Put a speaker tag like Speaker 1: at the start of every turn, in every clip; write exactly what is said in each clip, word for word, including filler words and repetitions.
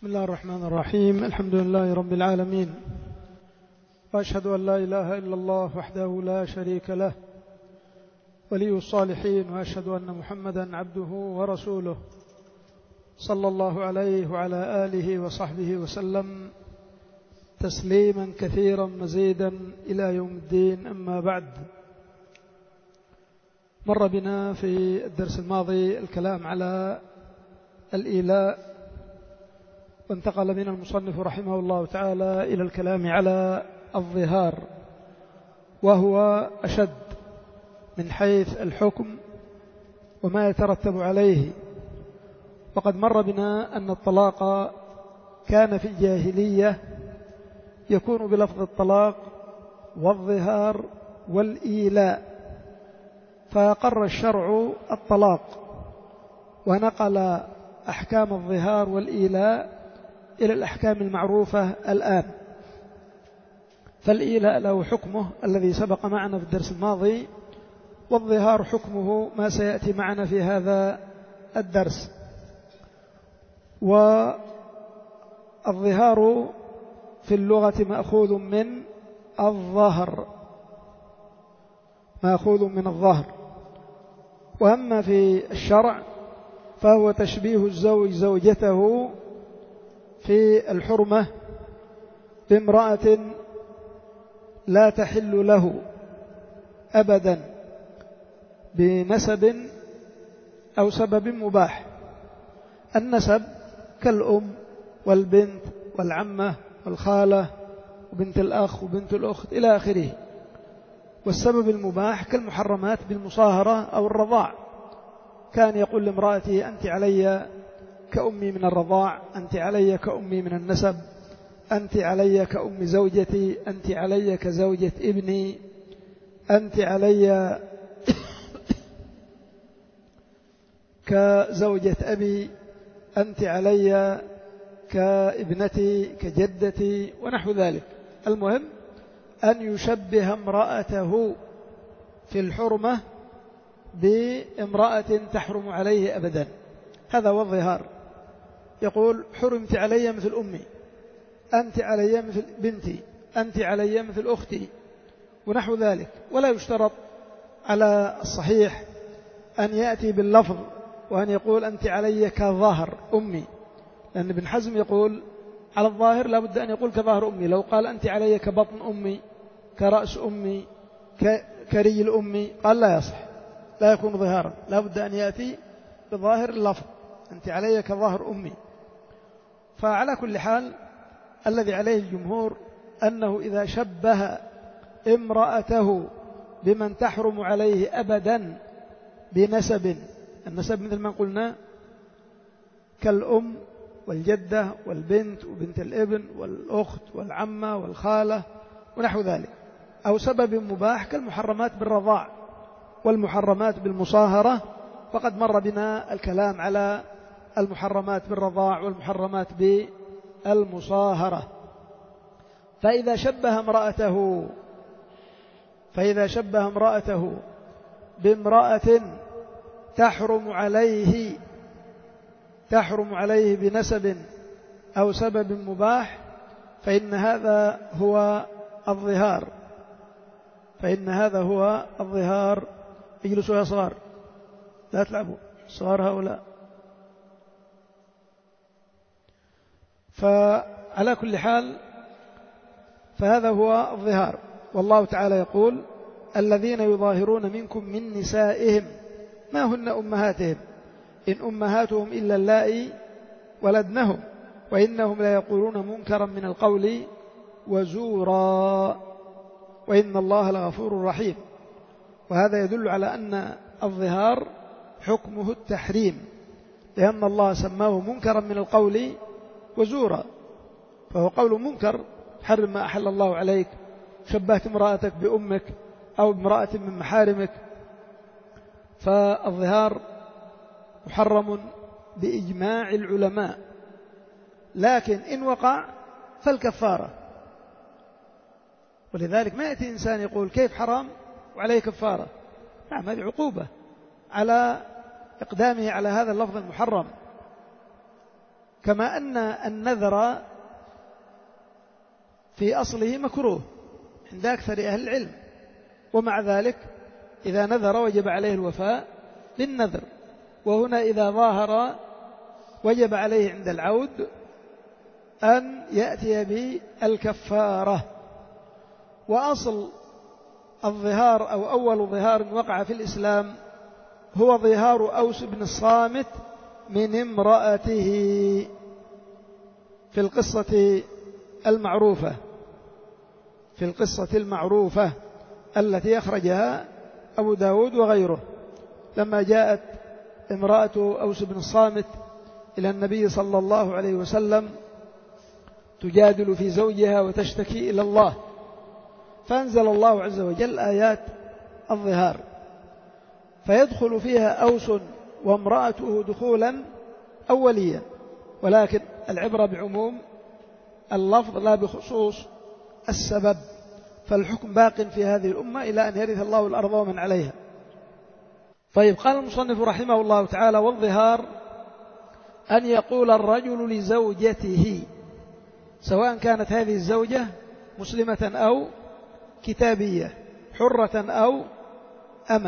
Speaker 1: بسم الله الرحمن الرحيم. الحمد لله رب العالمين، وأشهد أن لا إله إلا الله وحده لا شريك له ولي الصالحين، وأشهد أن محمدا عبده ورسوله صلى الله عليه وعلى آله وصحبه وسلم تسليما كثيرا مزيدا إلى يوم الدين. أما بعد، مر بنا في الدرس الماضي الكلام على الإيلاء، وانتقل من المصنف رحمه الله تعالى إلى الكلام على الظهار، وهو أشد من حيث الحكم وما يترتب عليه. وقد مر بنا أن الطلاق كان في الجاهلية يكون بلفظ الطلاق والظهار والإيلاء، فقر الشرع الطلاق ونقل أحكام الظهار والإيلاء إلى الأحكام المعروفة الآن. فالإيلاء له حكمه الذي سبق معنا في الدرس الماضي، والظهار حكمه ما سيأتي معنا في هذا الدرس. والظهار في اللغة مأخوذ من الظهر، مأخوذ من الظهر. وأما في الشرع فهو تشبيه الزوج زوجته في الحرمة بامرأة لا تحل له أبدا بنسب أو سبب مباح. النسب كالأم والبنت والعمة والخالة وبنت الأخ وبنت الأخت إلى آخره. والسبب المباح كالمحرمات بالمصاهرة أو الرضاع، كان يقول لامرأته أنت علي كأمي من الرضاع، أنت علي كأمي من النسب، أنت علي كأم زوجتي، أنت علي كزوجة ابني، أنت علي كزوجة أبي، أنت علي كابنتي كجدتي ونحو ذلك. المهم أن يشبه امرأته في الحرمة بامرأة تحرم عليه أبدا. هذا هو الظهار. يقول حرمت علي مثل أمي، أنت علي مثل بنتي، أنت علي مثل أختي ونحو ذلك. ولا يشترط على الصحيح أن يأتي باللفظ وأن يقول أنت علي كظهر أمي، لأن ابن حزم يقول على الظاهر لا بد أن يقول كظهر أمي. لو قال أنت علي كبطن أمي، كرأس أمي، كريل أمي، قال لا يصح، لا يكون ظهارا، لا بد أن يأتي بظاهر اللفظ أنت علي كظهر أمي. فعلى كل حال الذي عليه الجمهور أنه إذا شبه امرأته بمن تحرم عليه أبدا بنسب، النسب مثل ما قلنا كالأم والجدة والبنت وبنت الابن والأخت والعمة والخالة ونحو ذلك، أو سبب مباح كالمحرمات بالرضاع والمحرمات بالمصاهرة. وقد مر بنا الكلام على المحرمات بالرضاع والمحرمات بالمصاهرة. فإذا شبه امرأته فإذا شبه امرأته بامرأة تحرم عليه تحرم عليه بنسب أو سبب مباح، فإن هذا هو الظهار فإن هذا هو الظهار. اجلسوا يا صغار، لا تلعبوا، صغار هؤلاء. فعلى كل حال فهذا هو الظهار. والله تعالى يقول الذين يظاهرون منكم من نسائهم ما هن أمهاتهم إن أمهاتهم إلا اللائي ولدنهم وإنهم لا يقولون منكرا من القول وزورا وإن الله لغفور رحيم. وهذا يدل على أن الظهار حكمه التحريم، لأن الله سماه منكرا من القول وزورا، فهو قول منكر، حرم ما أحل الله عليك، شبهت امرأتك بأمك أو بامرأة من محارمك. فالظهار محرم بإجماع العلماء، لكن إن وقع فالكفارة. ولذلك ما يأتي إنسان يقول كيف حرام وعليه كفارة. نعم، هذه عقوبة على إقدامه على هذا اللفظ المحرم. كما أن النذر في أصله مكروه عند أكثر أهل العلم، ومع ذلك إذا نذر وجب عليه الوفاء بالنذر، وهنا إذا ظاهر وجب عليه عند العود أن يأتي بالكفارة. وأصل الظهار أو أول ظهار وقع في الإسلام هو ظهار أوس بن الصامت من امرأته في القصة المعروفة في القصة المعروفة التي أخرجها أبو داود وغيره، لما جاءت امرأة أوس بن الصامت إلى النبي صلى الله عليه وسلم تجادل في زوجها وتشتكي إلى الله، فأنزل الله عز وجل آيات الظهار، فيدخل فيها أوس وامرأته دخولا أوليا، ولكن العبرة بعموم اللفظ لا بخصوص السبب، فالحكم باق في هذه الأمة إلى أن يرث الله الأرض ومن عليها. طيب، قال المصنف رحمه الله تعالى: والظهار أن يقول الرجل لزوجته، سواء كانت هذه الزوجة مسلمة أو كتابية، حرة أو أمة.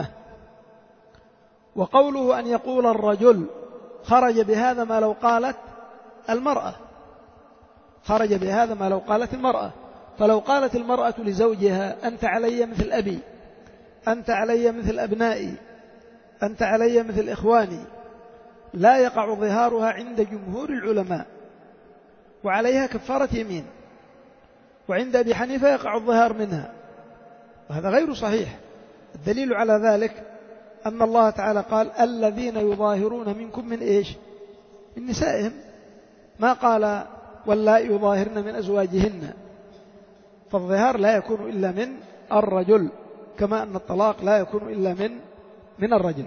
Speaker 1: وقوله أن يقول الرجل خرج بهذا ما لو قالت المرأة خرج بهذا ما لو قالت المرأة فلو قالت المرأة لزوجها: أنت علي مثل أبي، أنت علي مثل أبنائي، أنت علي مثل إخواني، لا يقع ظهارها عند جمهور العلماء، وعليها كفارة يمين، وعند أبي حنيفة يقع الظهار منها، وهذا غير صحيح. الدليل على ذلك أن الله تعالى قال: الذين يظاهرون منكم من إيش؟ من نسائهم، ما قال واللائي يظاهرن من أزواجهن. فالظهار لا يكون إلا من الرجل، كما أن الطلاق لا يكون إلا من من الرجل.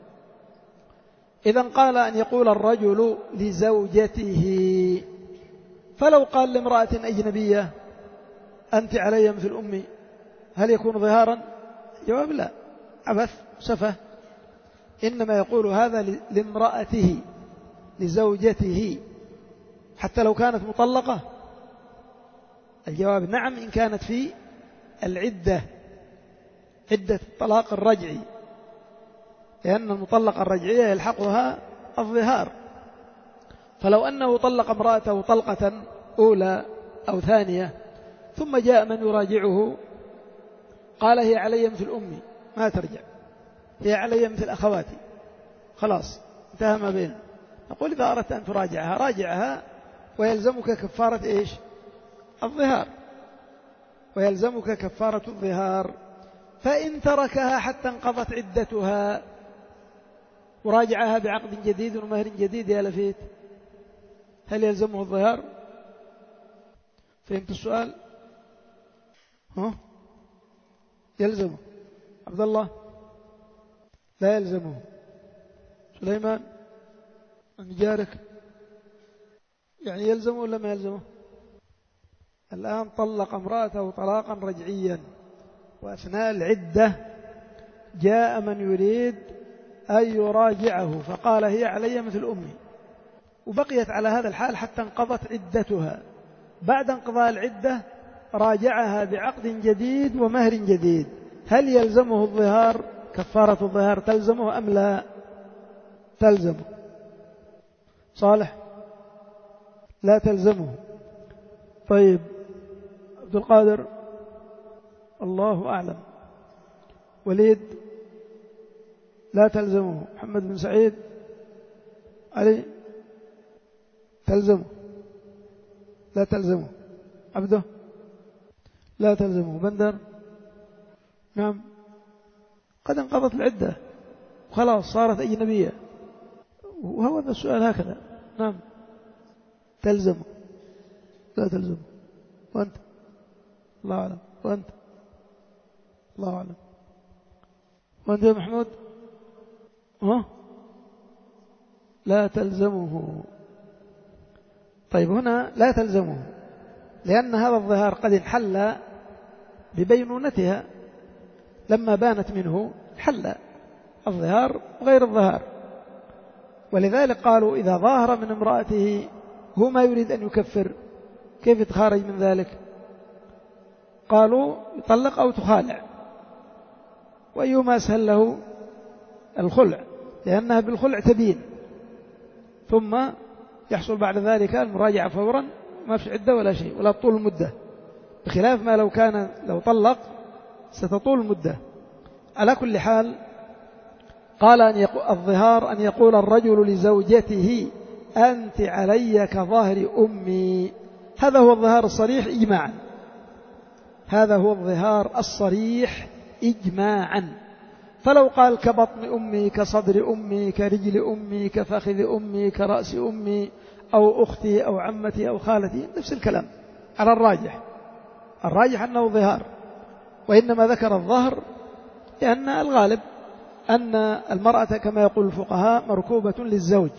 Speaker 1: إذن قال أن يقول الرجل لزوجته، فلو قال لامرأة أجنبية: أنت علي مثل أمي، هل يكون ظهارا؟ جواب: لا، عبث سفه. إنما يقول هذا لامرأته لزوجته، حتى لو كانت مطلقة. الجواب: نعم، إن كانت في العدة، عدة الطلاق الرجعي، لأن المطلقة الرجعية يلحقها الظهار. فلو أنه طلق امرأته طلقة أولى أو ثانية، ثم جاء من يراجعه قال: هي علي مثل أمي، ما ترجع، هي علي مثل أخواتي، خلاص انتهى ما بيننا. نقول: إذا أردت أن تراجعها راجعها، ويلزمك كفارة إيش؟ الظهار، ويلزمك كفارة الظهار. فإن تركها حتى انقضت عدتها وراجعها بعقد جديد ومهر جديد يا لفيت، هل يلزمه الظهار؟ فهمت السؤال؟ ها؟ يلزمه. عبد الله: لا يلزمه. سليمان من جارك، يعني يلزمه ولا ما يلزمه؟ الآن طلق امرأته طلاقا رجعيا، وأثناء العدة جاء من يريد أن يراجعه فقال: هي علي مثل أمي، وبقيت على هذا الحال حتى انقضت عدتها. بعد انقضاء العدة راجعها بعقد جديد ومهر جديد، هل يلزمه الظهار؟ كفارة الظهار تلزمه أم لا؟ تلزمه. صالح: لا تلزمه. طيب، عبد القادر: الله أعلم. وليد: لا تلزمه. محمد بن سعيد: علي: تلزمه. لا تلزمه. عبده: لا تلزمه. بندر: نعم، قد انقضت العدة وخلاص صارت أجنبية، وهو هذا السؤال هكذا. نعم، تلزمه. لا تلزمه. وأنت؟ الله أعلم. وأنت؟ الله أعلم. وأنت يا محمود؟ ها؟ لا تلزمه. طيب، هنا لا تلزمه لأن هذا الظهار قد انحل ببينونتها، لما بانت منه حل الظهار وغير الظهار، ولذلك قالوا: إذا ظاهر من امرأته هو ما يريد أن يكفر، كيف يتخارج من ذلك؟ قالوا يطلق أو تخالع، وأيهما أسهل له؟ الخلع، لأنها بالخلع تبين، ثم يحصل بعد ذلك المراجعة فورا، ما في عدة ولا شيء ولا طول المدة، بخلاف ما لو كان لو طلق ستطول المدة. على كل حال قال أن يقول الظهار أن يقول الرجل لزوجته أنت علي كظهر أمي، هذا هو الظهار الصريح إجماعا، هذا هو الظهار الصريح إجماعا. فلو قال كبطن أمي كصدر أمي كرجل أمي كفخذ أمي كرأس أمي أو أختي أو عمتي أو خالتي، نفس الكلام على الراجح، الراجح أنه ظهار، وإنما ذكر الظهر لأن الغالب أن المرأة كما يقول الفقهاء مركوبة للزوج،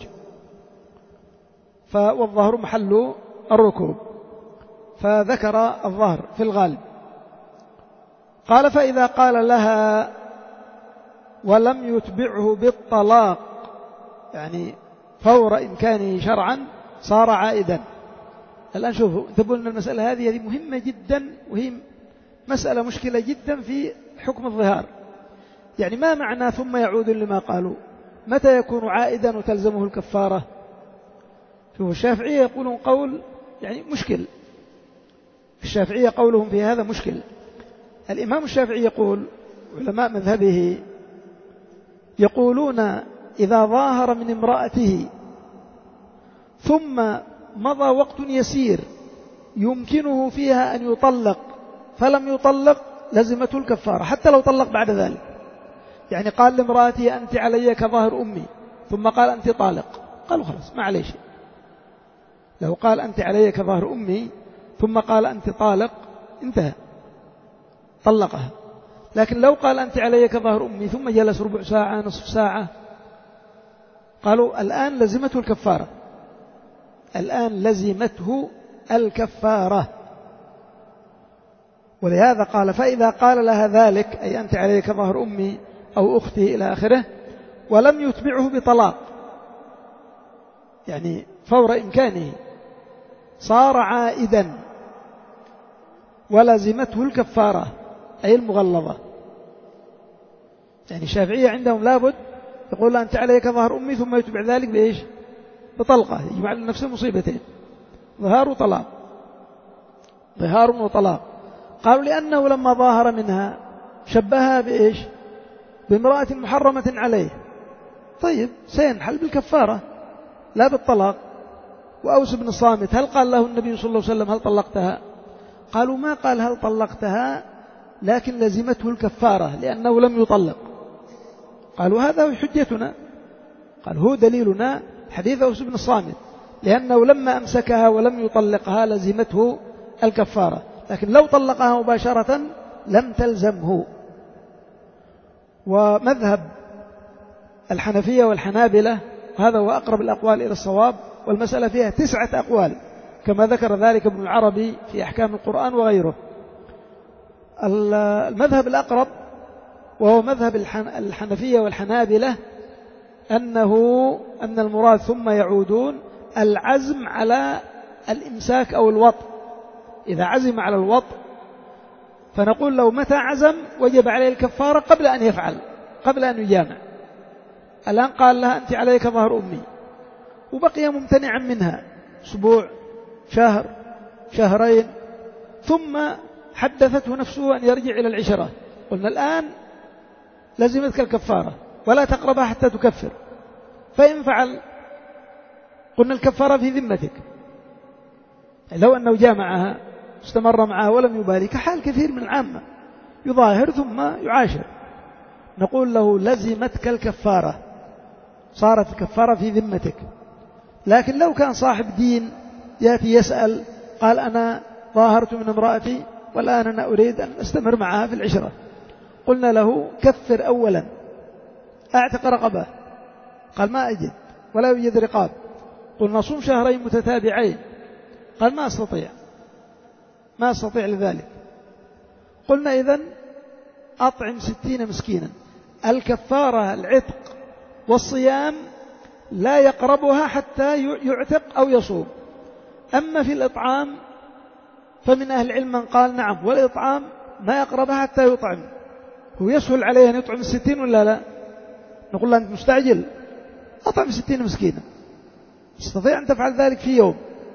Speaker 1: والظهر محل الركوب، فذكر الظهر في الغالب. قال فإذا قال لها ولم يتبعه بالطلاق، يعني فور إمكانه شرعا، صار عائدا. الآن شوفوا انتبهوا أن المسألة هذه هذه مهمة جدا، وهي مسألة مشكلة جدا في حكم الظهار. يعني ما معنى ثم يعود لما قالوا؟ متى يكون عائدا وتلزمه الكفارة؟ شوفوا الشافعية يقولون قول يعني مشكل، الشافعية قولهم في هذا مشكل. الإمام الشافعي يقول، علماء مذهبه يقولون إذا ظاهر من امرأته ثم مضى وقت يسير يمكنه فيها أن يطلق فلم يطلق لزمته الكفارة حتى لو طلق بعد ذلك. يعني قال لامرأتي أنت علي كظهر أمي ثم قال أنت طالق، قالوا خلاص ما عليه شيء. لو قال أنت علي كظهر أمي ثم قال أنت طالق انتهى، طلقها. لكن لو قال أنت علي كظهر أمي ثم جلس ربع ساعة نصف ساعة، قالوا الآن لزمته الكفارة، الآن لزمته الكفارة. ولهذا قال فإذا قال لها ذلك أي أنت علي كظهر أمي أو أختي إلى آخره ولم يتبعه بطلاق، يعني فور إمكانه، صار عائدا ولزمته الكفارة أي المغلظة. يعني الشافعية عندهم لابد يقول أنت عليك ظهر أمي ثم يتبع ذلك بإيش؟ بطلقة، يجمع لنفسه مصيبتين، ظهار وطلاق، ظهار وطلاق. قالوا لأنه لما ظاهر منها شبهها بإيش؟ بامرأة محرمة عليه. طيب سينحل بالكفارة لا بالطلاق. وأوس بن الصامت هل قال له النبي صلى الله عليه وسلم هل طلقتها؟ قالوا ما قال هل طلقتها، لكن لزمته الكفارة لأنه لم يطلق. قالوا هذا هو حجتنا، قال هو دليلنا حديث أوس بن الصامت، لأنه لما أمسكها ولم يطلقها لزمته الكفارة، لكن لو طلقها مباشرة لم تلزمه. ومذهب الحنفية والحنابلة هذا هو أقرب الأقوال إلى الصواب، والمسألة فيها تسعة أقوال كما ذكر ذلك ابن العربي في أحكام القرآن وغيره. المذهب الأقرب وهو مذهب الحنفية والحنابلة أنه أن المراد ثم يعودون العزم على الإمساك أو الوطء. إذا عزم على الوطء فنقول لو متى عزم وجب عليه الكفارة قبل أن يفعل، قبل أن يجامع. الآن قال لها أنت عليك ظهر أمي وبقي ممتنعا منها أسبوع شهر شهرين، ثم حدثته نفسه أن يرجع إلى العشرة، قلنا الآن لزمتك الكفارة ولا تقربها حتى تكفر. فإن فعل قلنا الكفارة في ذمتك. لو أنه جامعها استمر معها ولم يبالي كحال كثير من العامة يظاهر ثم يعاشر، نقول له لزمتك الكفارة، صارت الكفارة في ذمتك. لكن لو كان صاحب دين يأتي يسأل قال أنا ظاهرت من امرأتي والآن أنا أريد أن أستمر معها في العشرة، قلنا له كفر أولا، أعتق رقبة، قال ما أجد ولا يوجد رقاب، قلنا صوم شهرين متتابعين، قال ما أستطيع ما أستطيع لذلك، قلنا إذن أطعم ستين مسكينا. الكفارة العتق والصيام لا يقربها حتى يعتق أو يصوم، أما في الإطعام فمن أهل العلم من قال نعم، والإطعام ما يقربها حتى يطعم. هو يسهل عليه أن يطعم الستين ولا لا؟ نقول له أنت مستعجل، أطعم ستين مسكينا، تستطيع أن تفعل ذلك في يوم.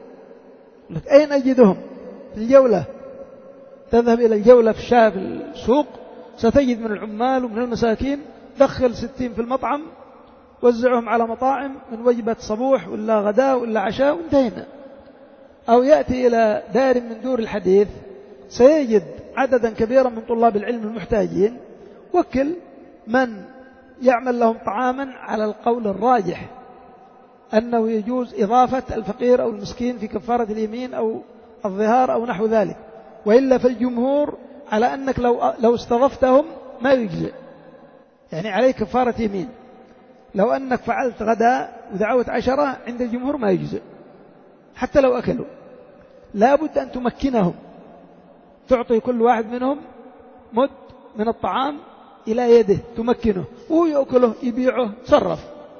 Speaker 1: لك أين أجدهم؟ في الجولة، تذهب إلى الجولة في الشارع في السوق، ستجد من العمال ومن المساكين دخل ستين في المطعم، وزعهم على مطاعم من وجبة صبوح ولا غداء ولا عشاء وانتهينا. أو يأتي إلى دار من دور الحديث سيجد عددا كبيرا من طلاب العلم المحتاجين، وكل من يعمل لهم طعاما على القول الراجح أنه يجوز إضافة الفقير أو المسكين في كفارة اليمين أو الظهار أو نحو ذلك. وإلا فالجمهور على أنك لو لو استضفتهم ما يجزئ، يعني عليك كفارة يمين. لو أنك فعلت غداء ودعوت عشرة عند الجمهور ما يجزئ حتى لو أكلوا، لا بد أن تمكنهم، تعطي كل واحد منهم مد من الطعام إلى يده تمكنه، وهو يأكله يبيعه تصرف.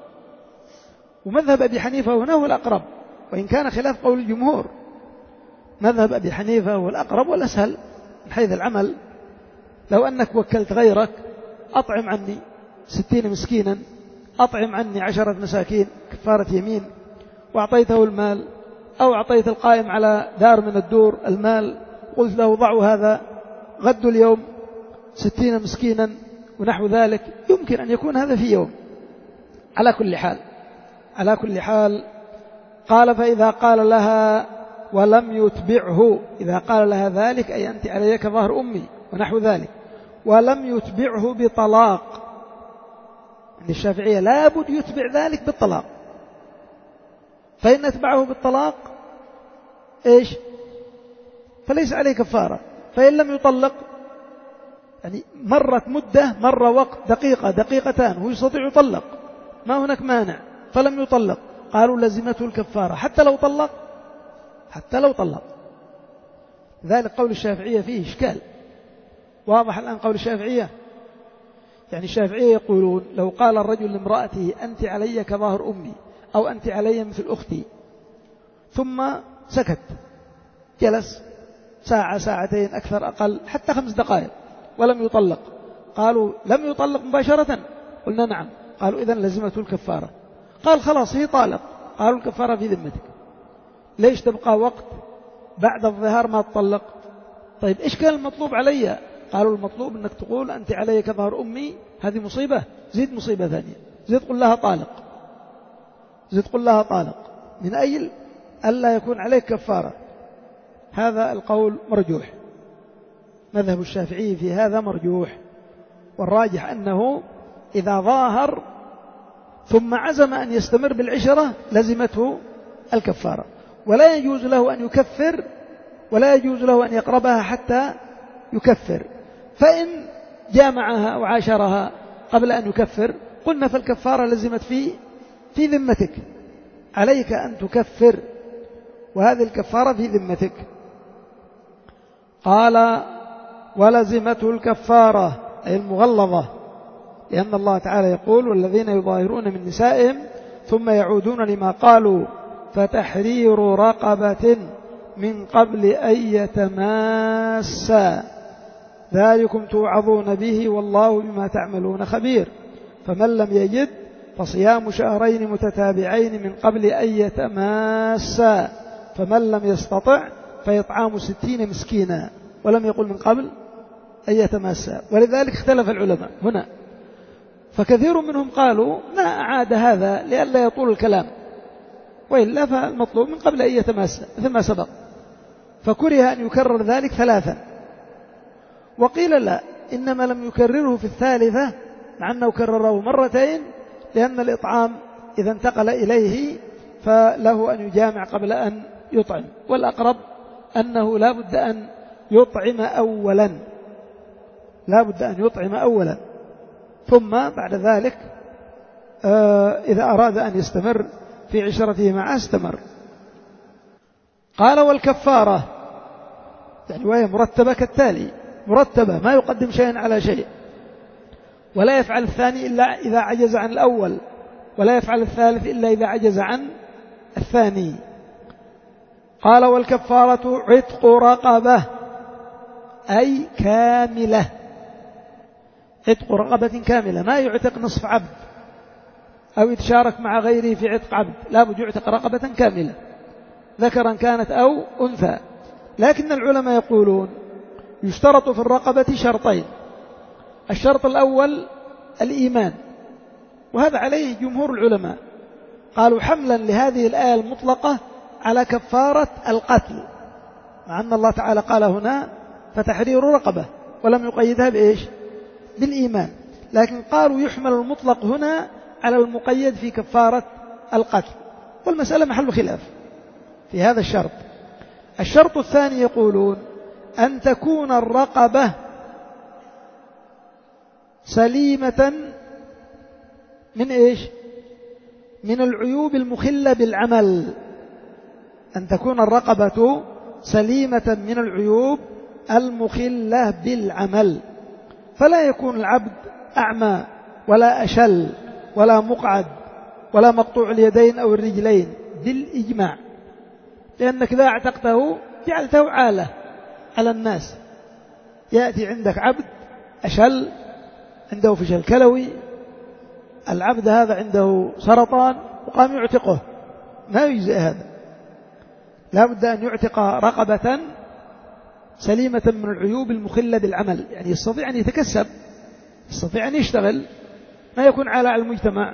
Speaker 1: ومذهب أبي حنيفة هنا هو الأقرب، وإن كان خلاف قول الجمهور. مذهب أبي حنيفة هو الأقرب والأسهل من حيث العمل. لو أنك وكلت غيرك أطعم عني ستين مسكينا، أطعم عني عشرة مساكين كفارة يمين، وأعطيته المال، أو أعطيت القائم على دار من الدور المال، قلت له ضعوا هذا غد اليوم ستين مسكينا ونحو ذلك، يمكن أن يكون هذا في يوم. على كل حال على كل حال قال فإذا قال لها ولم يتبعه، إذا قال لها ذلك أي أنت علي كظهر أمي ونحو ذلك، ولم يتبعه بطلاق. عند الشافعية لا بد يتبع ذلك بالطلاق، فإن أتبعه بالطلاق إيش؟ فليس عليه كفارة. فإن لم يطلق، يعني مرت مدة، مر وقت دقيقة دقيقتان هو يستطيع يطلق، ما هناك مانع، فلم يطلق، قالوا لزمته الكفارة حتى لو طلق، حتى لو طلق. ذلك قول الشافعية فيه إشكال. واضح الآن قول الشافعية؟ يعني الشافعية يقولون لو قال الرجل لامرأته أنت علي كظاهر أمي أو أنت علي مثل أختي، ثم سكت، جلس ساعة ساعتين أكثر أقل حتى خمس دقائق ولم يطلق، قالوا لم يطلق مباشرة؟ قلنا نعم. قالوا إذن لزمته الكفارة. قال خلاص هي طالق، قالوا الكفارة في ذمتك. ليش تبقى وقت بعد الظهار ما تطلق؟ طيب إيش كان المطلوب علي؟ قالوا المطلوب أنك تقول أنت علي كظهر أمي، هذه مصيبة، زيد مصيبة ثانية، زيد قل لها طالق، زيد قل لها طالق، من أجل ألا يكون عليك كفارة. هذا القول مرجوح، مذهب الشافعي في هذا مرجوح، والراجح أنه إذا ظاهر ثم عزم أن يستمر بالعشرة لزمته الكفارة، ولا يجوز له أن يكفر، ولا يجوز له أن يقربها حتى يكفر. فإن جامعها وعاشرها قبل أن يكفر قلنا فالكفارة لزمت في في ذمتك، عليك أن تكفر، وهذه الكفارة في ذمتك. قال ولزمته الكفارة أي المغلظة، لأن الله تعالى يقول والذين يظاهرون من نسائهم ثم يعودون لما قالوا فتحرير رقبة من قبل أن يتماسا ذلكم توعظون به والله بما تعملون خبير. فمن لم يجد فصيام شهرين متتابعين من قبل أن يتماسا، فمن لم يستطع فيطعام ستين مسكينا، ولم يقل من قبل أن يتماسا. ولذلك اختلف العلماء هنا، فكثير منهم قالوا ما أعاد هذا لئلا يطول الكلام، وإلا فالمطلوب من قبل أن يتماسا مثل ما سبق، فكره أن يكرر ذلك ثلاثا. وقيل لا، إنما لم يكرره في الثالثة مع أنه كرره مرتين، لأن الإطعام إذا انتقل إليه فله أن يجامع قبل أن يطعم، والأقرب أنه لا بد أن يطعم أولا، لا بد أن يطعم أولا، ثم بعد ذلك إذا أراد أن يستمر في عشرته معه استمر. قال والكفارة، يعني وهي مرتبة كالتالي، مرتبة ما يقدم شيئا على شيء، ولا يفعل الثاني إلا إذا عجز عن الأول، ولا يفعل الثالث إلا إذا عجز عن الثاني. قال والكفارة عتق رقبة أي كاملة، عتق رقبة كاملة، ما يعتق نصف عبد أو يتشارك مع غيره في عتق عبد، لا بد يعتق رقبة كاملة ذكرا كانت أو أنثى. لكن العلماء يقولون يشترط في الرقبة شرطين، الشرط الأول الإيمان، وهذا عليه جمهور العلماء، قالوا حملا لهذه الآية المطلقة على كفارة القتل، مع أن الله تعالى قال هنا فتحرير رقبة ولم يقيدها بإيش؟ بالإيمان، لكن قالوا يحمل المطلق هنا على المقيد في كفارة القتل، والمسألة محل خلاف في هذا الشرط. الشرط الثاني يقولون أن تكون الرقبة سليمة من إيش؟ من العيوب المخلة بالعمل، أن تكون الرقبة سليمة من العيوب المخلة بالعمل، فلا يكون العبد أعمى ولا أشل ولا مقعد ولا مقطوع اليدين أو الرجلين بالإجماع، لأنك إذا اعتقته جعلته عالة على الناس. يأتي عندك عبد أشل، عنده فشل كلوي، العبد هذا عنده سرطان وقام يعتقه، ما يجزئ هذا، لا بد أن يعتق رقبة سليمة من العيوب المخلة بالعمل، يعني يستطيع أن يتكسب، يستطيع أن يشتغل، ما يكون على المجتمع.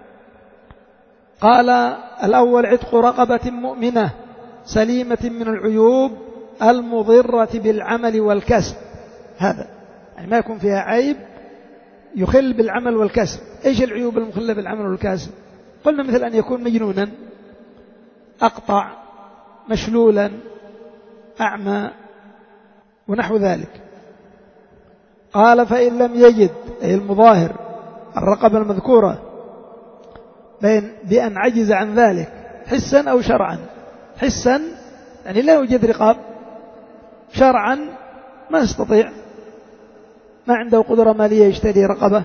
Speaker 1: قال الأول عتق رقبة مؤمنة سليمة من العيوب المضرة بالعمل والكسب، هذا يعني ما يكون فيها عيب يخل بالعمل والكسب. إيش العيوب المخلة بالعمل والكسب؟ قلنا مثل أن يكون مجنونا، أقطع، مشلولا، أعمى ونحو ذلك. قال فإن لم يجد، أي المظاهر الرقبة المذكورة، بأن عجز عن ذلك حسا أو شرعا. حسا يعني لا يوجد رقاب، شرعا ما يستطيع، ما عنده قدرة مالية يشتري رقبة.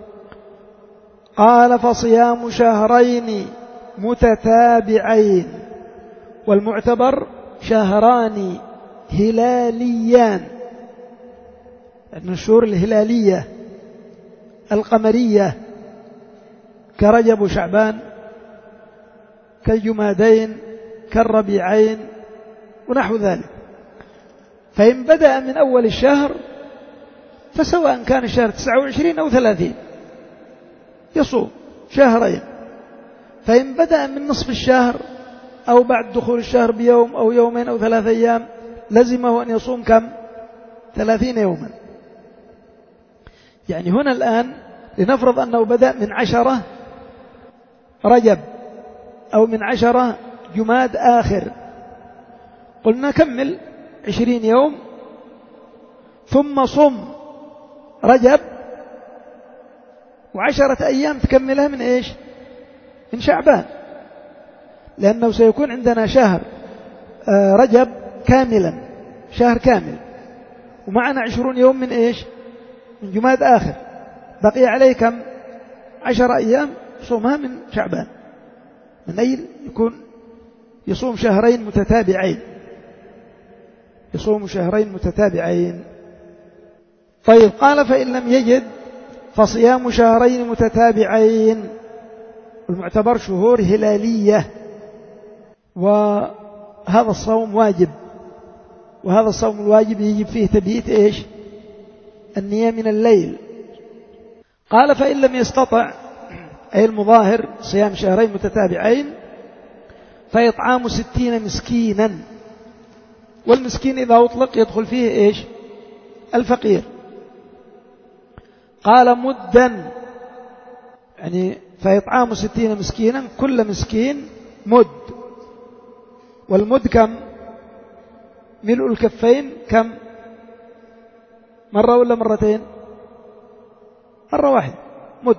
Speaker 1: قال فصيام شهرين متتابعين، والمعتبر شهران هلاليان، يعني الشهور الهلالية القمرية كرجب وشعبان، كالجمادين، كالربيعين ونحو ذلك. فإن بدأ من أول الشهر فسواء كان الشهر تسعة وعشرين أو ثلاثين يصوم شهرين، فإن بدأ من نصف الشهر أو بعد دخول الشهر بيوم أو يومين أو ثلاثة أيام لزمه أن يصوم كم؟ ثلاثين يوما. يعني هنا الآن لنفرض أنه بدأ من عشرة رجب أو من عشرة جماد آخر، قلنا كمل عشرين يوم ثم صم رجب وعشرة أيام تكملها من إيش؟ من شعبان، لأنه سيكون عندنا شهر رجب كاملا، شهر كامل، ومعنا عشرون يوم من إيش؟ من جماد آخر، بقي عليه كم؟ عشر أيام صومها من شعبان، من أي يكون يصوم شهرين متتابعين، يصوم شهرين متتابعين. طيب قال فإن لم يجد فصيام شهرين متتابعين، المعتبر شهور هلالية، وهذا الصوم واجب، وهذا الصوم الواجب يجب فيه تبييت إيش؟ النية من الليل. قال فإن لم يستطع، أي المظاهر صيام شهرين متتابعين، فيطعام ستين مسكينا، والمسكين إذا أطلق يدخل فيه إيش؟ الفقير. قال مدا، يعني فيطعام ستين مسكينا، كل مسكين مد، والمد كم؟ ملء الكفين كم؟ مرة ولا مرتين؟ مرة واحدة مد،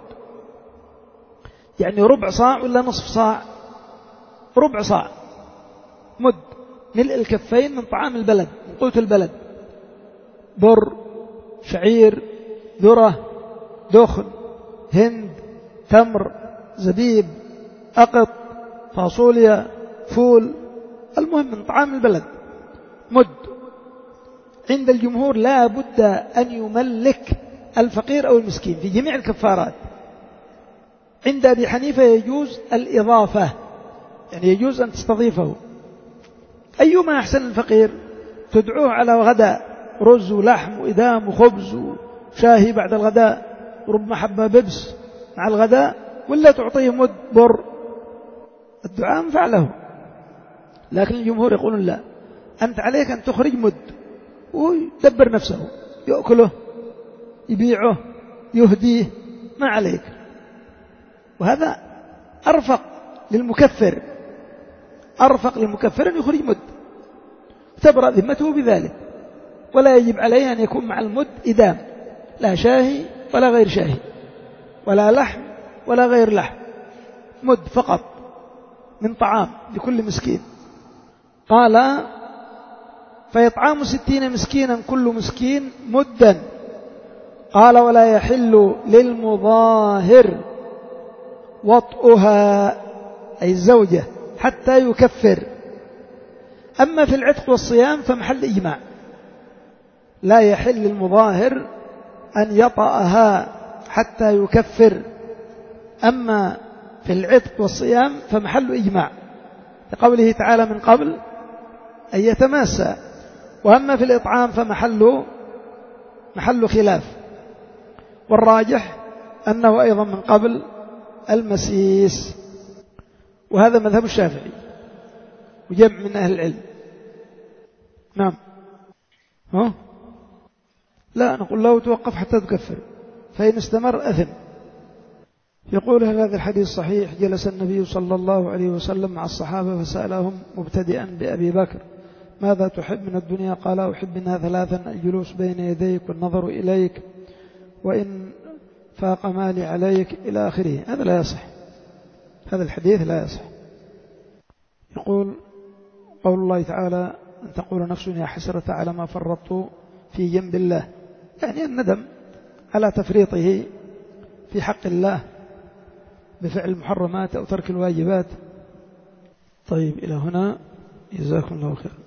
Speaker 1: يعني ربع صاع ولا نصف صاع؟ ربع صاع مد، ملء الكفين من طعام البلد، من قوت البلد، بر، شعير، ذرة، دخن، هند، تمر، زبيب، أقط، فاصوليا، فول، المهم من طعام البلد مد. عند الجمهور لا بد أن يملك الفقير أو المسكين في جميع الكفارات. عند أبي حنيفة يجوز الإضافة، يعني يجوز أن تستضيفه. أيما أحسن الفقير تدعوه على غداء رز ولحم وإدام وخبز وشاهي بعد الغداء وربما حبة ببس مع الغداء، ولا تعطيه مد بر، الدعاء فعله. لكن الجمهور يقولون لا، أنت عليك أن تخرج مد ويدبر نفسه، يأكله يبيعه يهديه، ما عليك. وهذا أرفق للمكفر، أرفق للمكفر أن يخرج مد تبرأ ذمته بذلك. ولا يجب عليه أن يكون مع المد إدام، لا شاهي ولا غير شاهي، ولا لحم ولا غير لحم، مد فقط من طعام لكل مسكين. قال فيطعام ستين مسكينا كل مسكين مدا. قال ولا يحل للمظاهر وطئها أي الزوجة حتى يكفر. أما في العتق والصيام فمحل إجماع، لا يحل للمظاهر أن يطأها حتى يكفر. أما في العتق والصيام فمحل إجماع لقوله تعالى من قبل أن يتماسى. وأما في الإطعام فمحل محل خلاف، والراجح أنه أيضا من قبل المسيس، وهذا مذهب الشافعي وجمع من أهل العلم. نعم. ها؟ لا، نقول له توقف حتى تكفر، فإن استمر أثم. يقول هذا الحديث صحيح. جلس النبي صلى الله عليه وسلم مع الصحابة فسألهم مبتدئا بأبي بكر ماذا تحب من الدنيا؟ قال أحب منها ثلاثا: الجلوس بين يديك والنظر إليك وإن فاق مالي عليك، إلى آخره. هذا لا يصح، هذا الحديث لا يصح. يقول قول الله تعالى أن تقول نفس يا حسرة على ما فرطت في جنب الله، يعني الندم على تفريطه في حق الله بفعل المحرمات أو ترك الواجبات. طيب إلى هنا، جزاكم الله خير.